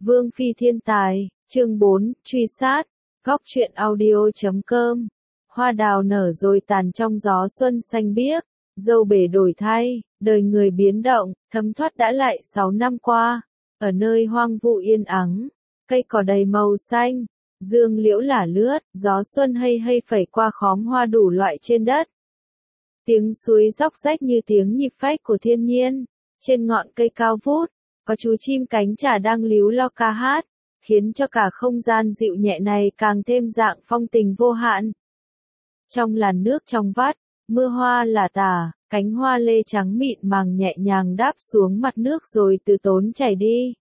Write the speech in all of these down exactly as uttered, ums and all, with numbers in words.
Vương Phi thiên tài, chương bốn, truy sát, góc truyện audio.com. Hoa đào nở rồi tàn trong gió xuân xanh biếc, dâu bể đổi thay, đời người biến động, thấm thoát đã lại sáu năm qua. Ở nơi hoang vu yên ắng, cây cỏ đầy màu xanh, dương liễu lả lướt, gió xuân hay hay phẩy qua khóm hoa đủ loại trên đất. Tiếng suối róc rách như tiếng nhịp phách của thiên nhiên, trên ngọn cây cao vút, có chú chim cánh chả đang líu lo ca hát, khiến cho cả không gian dịu nhẹ này càng thêm dạng phong tình vô hạn. Trong làn nước trong vắt, mưa hoa lả tả, cánh hoa lê trắng mịn màng nhẹ nhàng đáp xuống mặt nước rồi từ tốn chảy đi.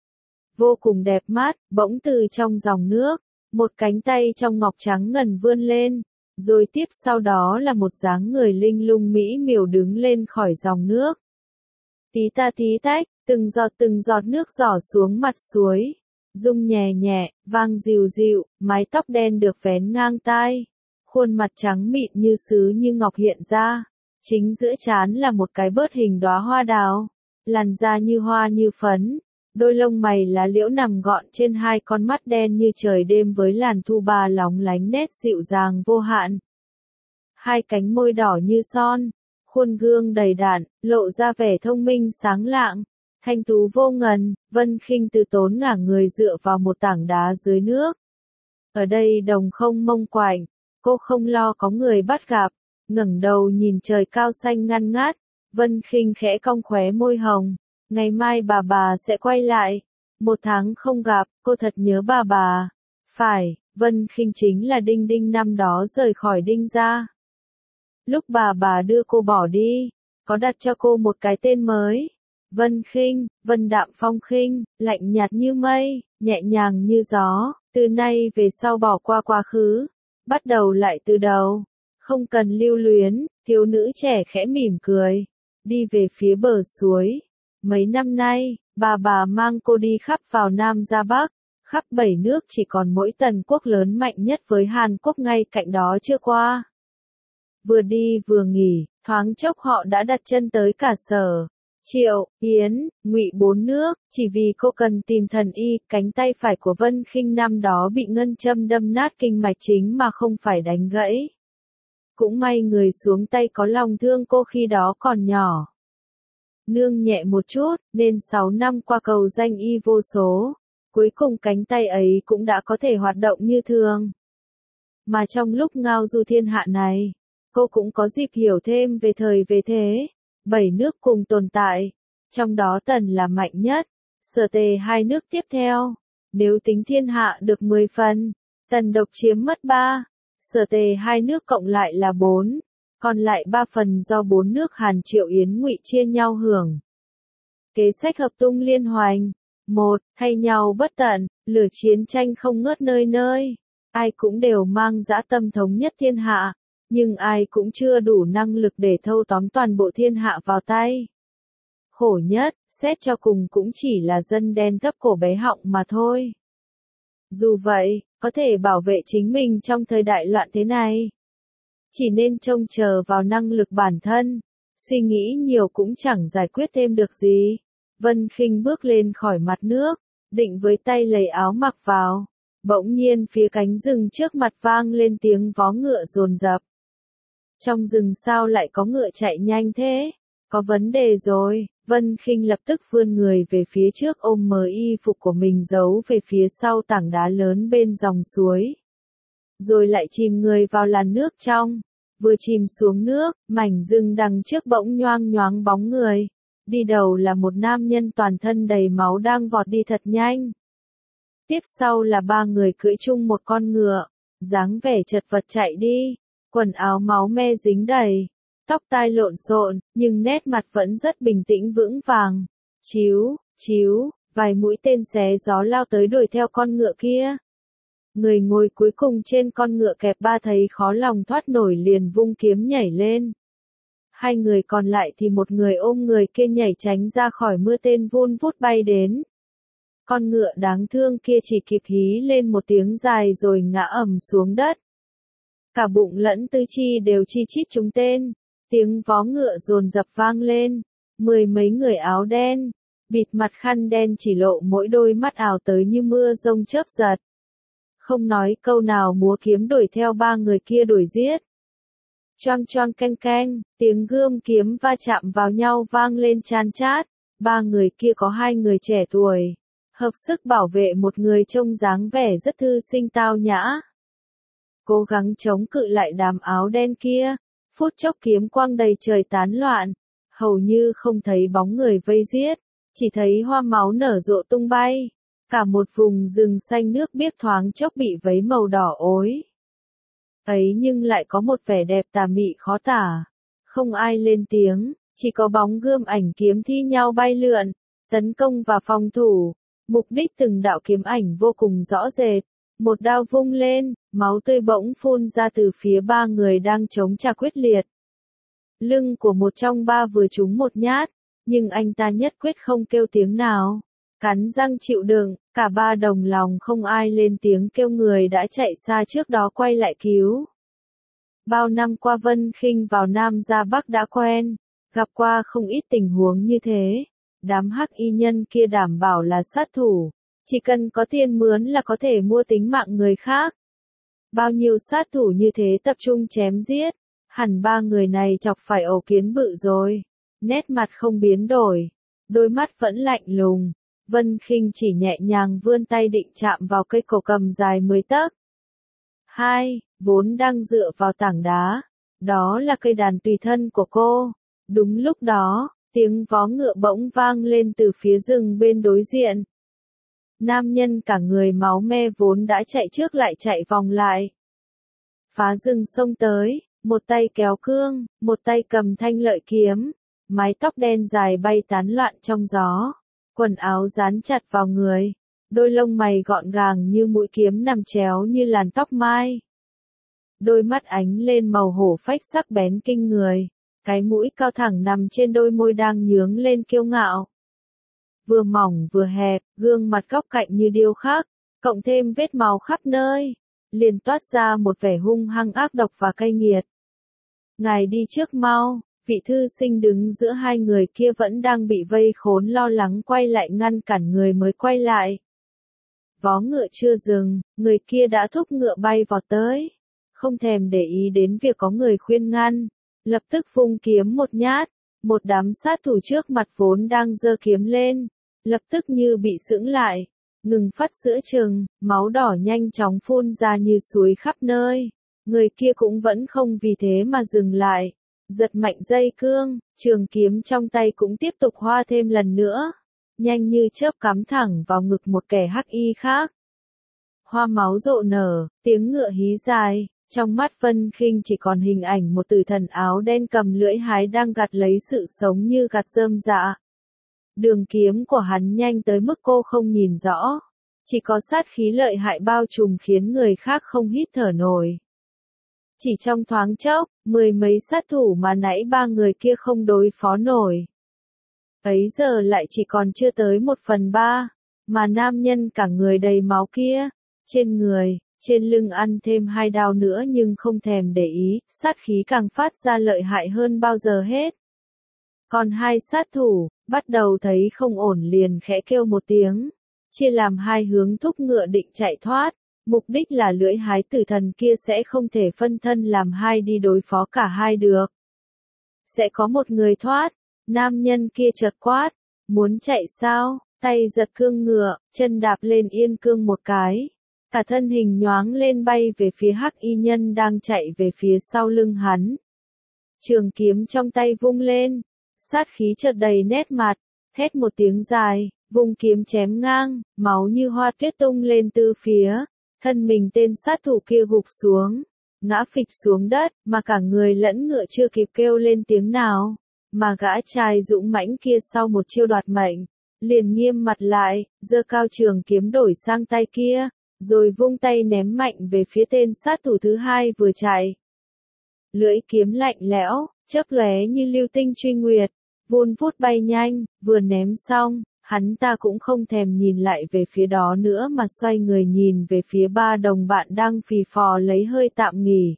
Vô cùng đẹp mắt, bỗng từ trong dòng nước, một cánh tay trong ngọc trắng ngần vươn lên, rồi tiếp sau đó là một dáng người linh lung mỹ miều đứng lên khỏi dòng nước. Tí ta tí tách, từng giọt từng giọt nước rỏ xuống mặt suối, rung nhẹ nhẹ, vang dịu dịu, mái tóc đen được vén ngang tai, khuôn mặt trắng mịn như sứ như ngọc hiện ra, chính giữa trán là một cái bớt hình đóa hoa đào, làn da như hoa như phấn, đôi lông mày lá liễu nằm gọn trên hai con mắt đen như trời đêm với làn thu ba lóng lánh nét dịu dàng vô hạn. Hai cánh môi đỏ như son, khuôn gương đầy đặn, lộ ra vẻ thông minh sáng lạng, thanh tú vô ngần. Vân Khinh từ tốn ngả người dựa vào một tảng đá dưới nước. Ở đây đồng không mông quạnh, cô không lo có người bắt gặp, ngẩng đầu nhìn trời cao xanh ngăn ngát, Vân Khinh khẽ cong khóe môi hồng, ngày mai bà bà sẽ quay lại, một tháng không gặp, cô thật nhớ bà bà. Phải, Vân Khinh chính là Đinh Đinh năm đó rời khỏi Đinh gia. Lúc bà bà đưa cô bỏ đi, có đặt cho cô một cái tên mới. Vân Khinh, vân đạm phong khinh, lạnh nhạt như mây, nhẹ nhàng như gió, từ nay về sau bỏ qua quá khứ, bắt đầu lại từ đầu, không cần lưu luyến. Thiếu nữ trẻ khẽ mỉm cười, đi về phía bờ suối. Mấy năm nay, bà bà mang cô đi khắp vào Nam ra Bắc, khắp bảy nước chỉ còn mỗi Tần quốc lớn mạnh nhất với Hàn Quốc ngay cạnh đó chưa qua. Vừa đi vừa nghỉ, thoáng chốc họ đã đặt chân tới cả Sở, Triệu, Yến, Ngụy bốn nước, chỉ vì cô cần tìm thần y. Cánh tay phải của Vân Khinh năm đó bị ngân châm đâm nát kinh mạch chính mà không phải đánh gãy. Cũng may người xuống tay có lòng thương cô khi đó còn nhỏ. Nương nhẹ một chút, nên sáu năm qua cầu danh y vô số, cuối cùng cánh tay ấy cũng đã có thể hoạt động như thường. Mà trong lúc ngao du thiên hạ này, cô cũng có dịp hiểu thêm về thời về thế. Bảy nước cùng tồn tại, trong đó Tần là mạnh nhất, Sở Tề hai nước tiếp theo. Nếu tính thiên hạ được mười phần, Tần độc chiếm mất ba, Sở Tề hai nước cộng lại là bốn, còn lại ba phần do bốn nước Hàn Triệu Yến Ngụy chia nhau hưởng. Kế sách hợp tung liên hoành, một, thay nhau bất tận, lửa chiến tranh không ngớt nơi nơi, ai cũng đều mang dã tâm thống nhất thiên hạ. Nhưng ai cũng chưa đủ năng lực để thâu tóm toàn bộ thiên hạ vào tay. Khổ nhất, xét cho cùng cũng chỉ là dân đen thấp cổ bé họng mà thôi. Dù vậy, có thể bảo vệ chính mình trong thời đại loạn thế này, chỉ nên trông chờ vào năng lực bản thân, suy nghĩ nhiều cũng chẳng giải quyết thêm được gì. Vân Khinh bước lên khỏi mặt nước, định với tay lấy áo mặc vào. Bỗng nhiên phía cánh rừng trước mặt vang lên tiếng vó ngựa dồn dập. Trong rừng sao lại có ngựa chạy nhanh thế? Có vấn đề rồi. Vân Khinh lập tức vươn người về phía trước ôm mờ y phục của mình giấu về phía sau tảng đá lớn bên dòng suối. Rồi lại chìm người vào làn nước trong. Vừa chìm xuống nước, mảnh rừng đằng trước bỗng nhoang nhoáng bóng người. Đi đầu là một nam nhân toàn thân đầy máu đang vọt đi thật nhanh. Tiếp sau là ba người cưỡi chung một con ngựa, dáng vẻ chật vật chạy đi. Quần áo máu me dính đầy, tóc tai lộn xộn, nhưng nét mặt vẫn rất bình tĩnh vững vàng. Chíu, chíu, vài mũi tên xé gió lao tới đuổi theo con ngựa kia. Người ngồi cuối cùng trên con ngựa kẹp ba thấy khó lòng thoát nổi liền vung kiếm nhảy lên. Hai người còn lại thì một người ôm người kia nhảy tránh ra khỏi mưa tên vun vút bay đến. Con ngựa đáng thương kia chỉ kịp hí lên một tiếng dài rồi ngã ầm xuống đất. Cả bụng lẫn tứ chi đều chi chít trúng tên, tiếng vó ngựa dồn dập vang lên, mười mấy người áo đen, bịt mặt khăn đen chỉ lộ mỗi đôi mắt ảo tới như mưa rông chớp giật. Không nói câu nào múa kiếm đuổi theo ba người kia đuổi giết. Choang choang canh canh, tiếng gươm kiếm va chạm vào nhau vang lên chan chát. Ba người kia có hai người trẻ tuổi, hợp sức bảo vệ một người trông dáng vẻ rất thư sinh tao nhã. Cố gắng chống cự lại đám áo đen kia, phút chốc kiếm quang đầy trời tán loạn, hầu như không thấy bóng người vây giết, chỉ thấy hoa máu nở rộ tung bay, cả một vùng rừng xanh nước biếc thoáng chốc bị vấy màu đỏ ối. Ấy nhưng lại có một vẻ đẹp tà mị khó tả, không ai lên tiếng, chỉ có bóng gươm ảnh kiếm thi nhau bay lượn, tấn công và phòng thủ, mục đích từng đạo kiếm ảnh vô cùng rõ rệt. Một đao vung lên, máu tươi bỗng phun ra từ phía ba người đang chống trả quyết liệt. Lưng của một trong ba vừa trúng một nhát, nhưng anh ta nhất quyết không kêu tiếng nào. Cắn răng chịu đựng, cả ba đồng lòng không ai lên tiếng kêu, người đã chạy xa trước đó quay lại cứu. Bao năm qua Vân Khinh vào Nam ra Bắc đã quen, gặp qua không ít tình huống như thế. Đám hắc y nhân kia đảm bảo là sát thủ. Chỉ cần có tiền mướn là có thể mua tính mạng người khác. Bao nhiêu sát thủ như thế tập trung chém giết, hẳn ba người này chọc phải ổ kiến bự rồi. Nét mặt không biến đổi, đôi mắt vẫn lạnh lùng. Vân Khinh chỉ nhẹ nhàng vươn tay định chạm vào cây cổ cầm dài mười tấc. Hai, vốn đang dựa vào tảng đá. Đó là cây đàn tùy thân của cô. Đúng lúc đó, tiếng vó ngựa bỗng vang lên từ phía rừng bên đối diện. Nam nhân cả người máu me vốn đã chạy trước lại chạy vòng lại. Phá rừng xông tới, một tay kéo cương, một tay cầm thanh lợi kiếm, mái tóc đen dài bay tán loạn trong gió, quần áo dán chặt vào người, đôi lông mày gọn gàng như mũi kiếm nằm chéo như làn tóc mai. Đôi mắt ánh lên màu hổ phách sắc bén kinh người, cái mũi cao thẳng nằm trên đôi môi đang nhướng lên kiêu ngạo. Vừa mỏng vừa hẹp, gương mặt góc cạnh như điêu khắc, cộng thêm vết máu khắp nơi, liền toát ra một vẻ hung hăng ác độc và cay nghiệt. Ngài đi trước mau, vị thư sinh đứng giữa hai người kia vẫn đang bị vây khốn lo lắng quay lại ngăn cản người mới quay lại. Vó ngựa chưa dừng, người kia đã thúc ngựa bay vọt tới, không thèm để ý đến việc có người khuyên ngăn, lập tức vung kiếm một nhát. Một đám sát thủ trước mặt vốn đang giơ kiếm lên, lập tức như bị sững lại, ngừng phát giữa chừng, máu đỏ nhanh chóng phun ra như suối khắp nơi. Người kia cũng vẫn không vì thế mà dừng lại, giật mạnh dây cương, trường kiếm trong tay cũng tiếp tục hoa thêm lần nữa, nhanh như chớp cắm thẳng vào ngực một kẻ hắc y khác. Hoa máu rộ nở, tiếng ngựa hí dài. Trong mắt Vân Khinh chỉ còn hình ảnh một tử thần áo đen cầm lưỡi hái đang gặt lấy sự sống như gặt rơm rạ. Đường kiếm của hắn nhanh tới mức cô không nhìn rõ. Chỉ có sát khí lợi hại bao trùm khiến người khác không hít thở nổi. Chỉ trong thoáng chốc, mười mấy sát thủ mà nãy ba người kia không đối phó nổi. Ấy giờ lại chỉ còn chưa tới một phần ba, mà nam nhân cả người đầy máu kia, trên người. Trên lưng ăn thêm hai đao nữa nhưng không thèm để ý, sát khí càng phát ra lợi hại hơn bao giờ hết. Còn hai sát thủ, bắt đầu thấy không ổn liền khẽ kêu một tiếng, chia làm hai hướng thúc ngựa định chạy thoát, mục đích là lưỡi hái tử thần kia sẽ không thể phân thân làm hai đi đối phó cả hai được. Sẽ có một người thoát, nam nhân kia chợt quát, muốn chạy sao, tay giật cương ngựa, chân đạp lên yên cương một cái. Cả thân hình nhoáng lên bay về phía hắc y nhân đang chạy về phía sau lưng hắn. Trường kiếm trong tay vung lên, sát khí chợt đầy nét mặt, thét một tiếng dài, vung kiếm chém ngang, máu như hoa tuyết tung lên từ phía, thân mình tên sát thủ kia gục xuống, ngã phịch xuống đất, mà cả người lẫn ngựa chưa kịp kêu lên tiếng nào, mà gã trai dũng mãnh kia sau một chiêu đoạt mệnh, liền nghiêm mặt lại, giơ cao trường kiếm đổi sang tay kia. Rồi vung tay ném mạnh về phía tên sát thủ thứ hai vừa chạy. Lưỡi kiếm lạnh lẽo, chớp lóe như lưu tinh truy nguyệt, vun vút bay nhanh, vừa ném xong, hắn ta cũng không thèm nhìn lại về phía đó nữa mà xoay người nhìn về phía ba đồng bạn đang phì phò lấy hơi tạm nghỉ.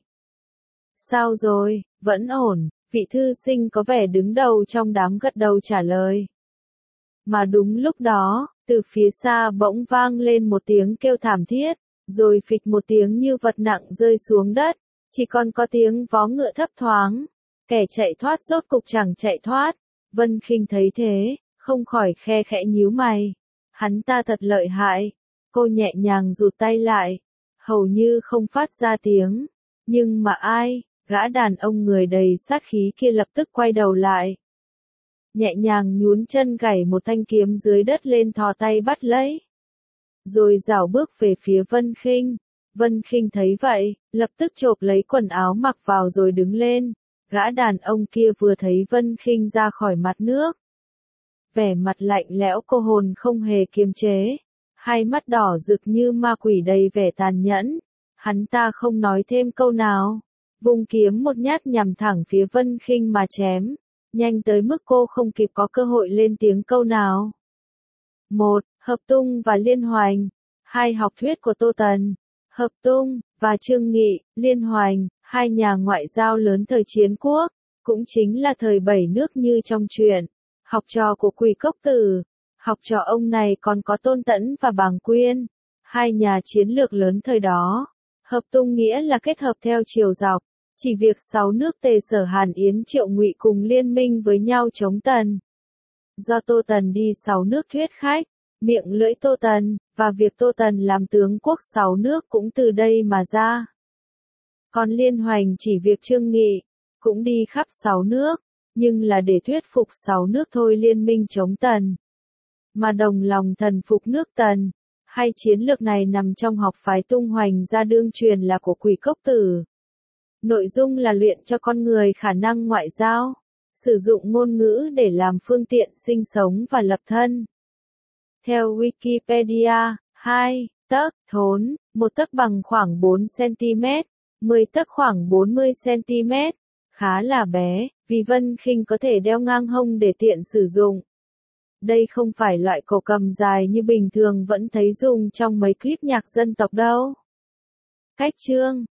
Sao rồi, vẫn ổn, vị thư sinh có vẻ đứng đầu trong đám gật đầu trả lời. Mà đúng lúc đó, từ phía xa bỗng vang lên một tiếng kêu thảm thiết, rồi phịch một tiếng như vật nặng rơi xuống đất, chỉ còn có tiếng vó ngựa thấp thoáng. Kẻ chạy thoát rốt cục chẳng chạy thoát. Vân Khinh thấy thế, không khỏi khe khẽ nhíu mày. Hắn ta thật lợi hại. Cô nhẹ nhàng rụt tay lại, hầu như không phát ra tiếng. Nhưng mà ai, gã đàn ông người đầy sát khí kia lập tức quay đầu lại. Nhẹ nhàng nhún chân gảy một thanh kiếm dưới đất lên, thò tay bắt lấy. Rồi rảo bước về phía Vân Khinh. Vân Khinh thấy vậy, lập tức chộp lấy quần áo mặc vào rồi đứng lên. Gã đàn ông kia vừa thấy Vân Khinh ra khỏi mặt nước. Vẻ mặt lạnh lẽo cô hồn không hề kiềm chế. Hai mắt đỏ rực như ma quỷ đầy vẻ tàn nhẫn. Hắn ta không nói thêm câu nào. Vung kiếm một nhát nhằm thẳng phía Vân Khinh mà chém. Nhanh tới mức cô không kịp có cơ hội lên tiếng câu nào. một. Hợp Tung và Liên Hoành. Hai học thuyết của Tô Tần. Hợp Tung và Trương Nghị, Liên Hoành, hai nhà ngoại giao lớn thời chiến quốc, cũng chính là thời bảy nước như trong truyện. Học trò của Quỷ Cốc Tử. Học trò ông này còn có Tôn Tẫn và Bàng Quyên, hai nhà chiến lược lớn thời đó. Hợp Tung nghĩa là kết hợp theo chiều dọc, chỉ việc sáu nước Tề Sở Hàn Yến Triệu Ngụy cùng liên minh với nhau chống Tần. Do Tô Tần đi sáu nước thuyết khách, miệng lưỡi Tô Tần, và việc Tô Tần làm tướng quốc sáu nước cũng từ đây mà ra. Còn Liên Hoành chỉ việc Trương Nghị, cũng đi khắp sáu nước, nhưng là để thuyết phục sáu nước thôi liên minh chống Tần. Mà đồng lòng thần phục nước Tần. Hai chiến lược này nằm trong học phái tung hoành ra đương truyền là của Quỷ Cốc Tử. Nội dung là luyện cho con người khả năng ngoại giao, sử dụng ngôn ngữ để làm phương tiện sinh sống và lập thân. Theo Wikipedia, hai tấc thốn, một tấc bằng khoảng bốn xăng-ti-mét, mười tấc khoảng bốn mươi xăng-ti-mét, khá là bé, vì Vân Khinh có thể đeo ngang hông để tiện sử dụng. Đây không phải loại cổ cầm dài như bình thường vẫn thấy dùng trong mấy clip nhạc dân tộc đâu. Cách chương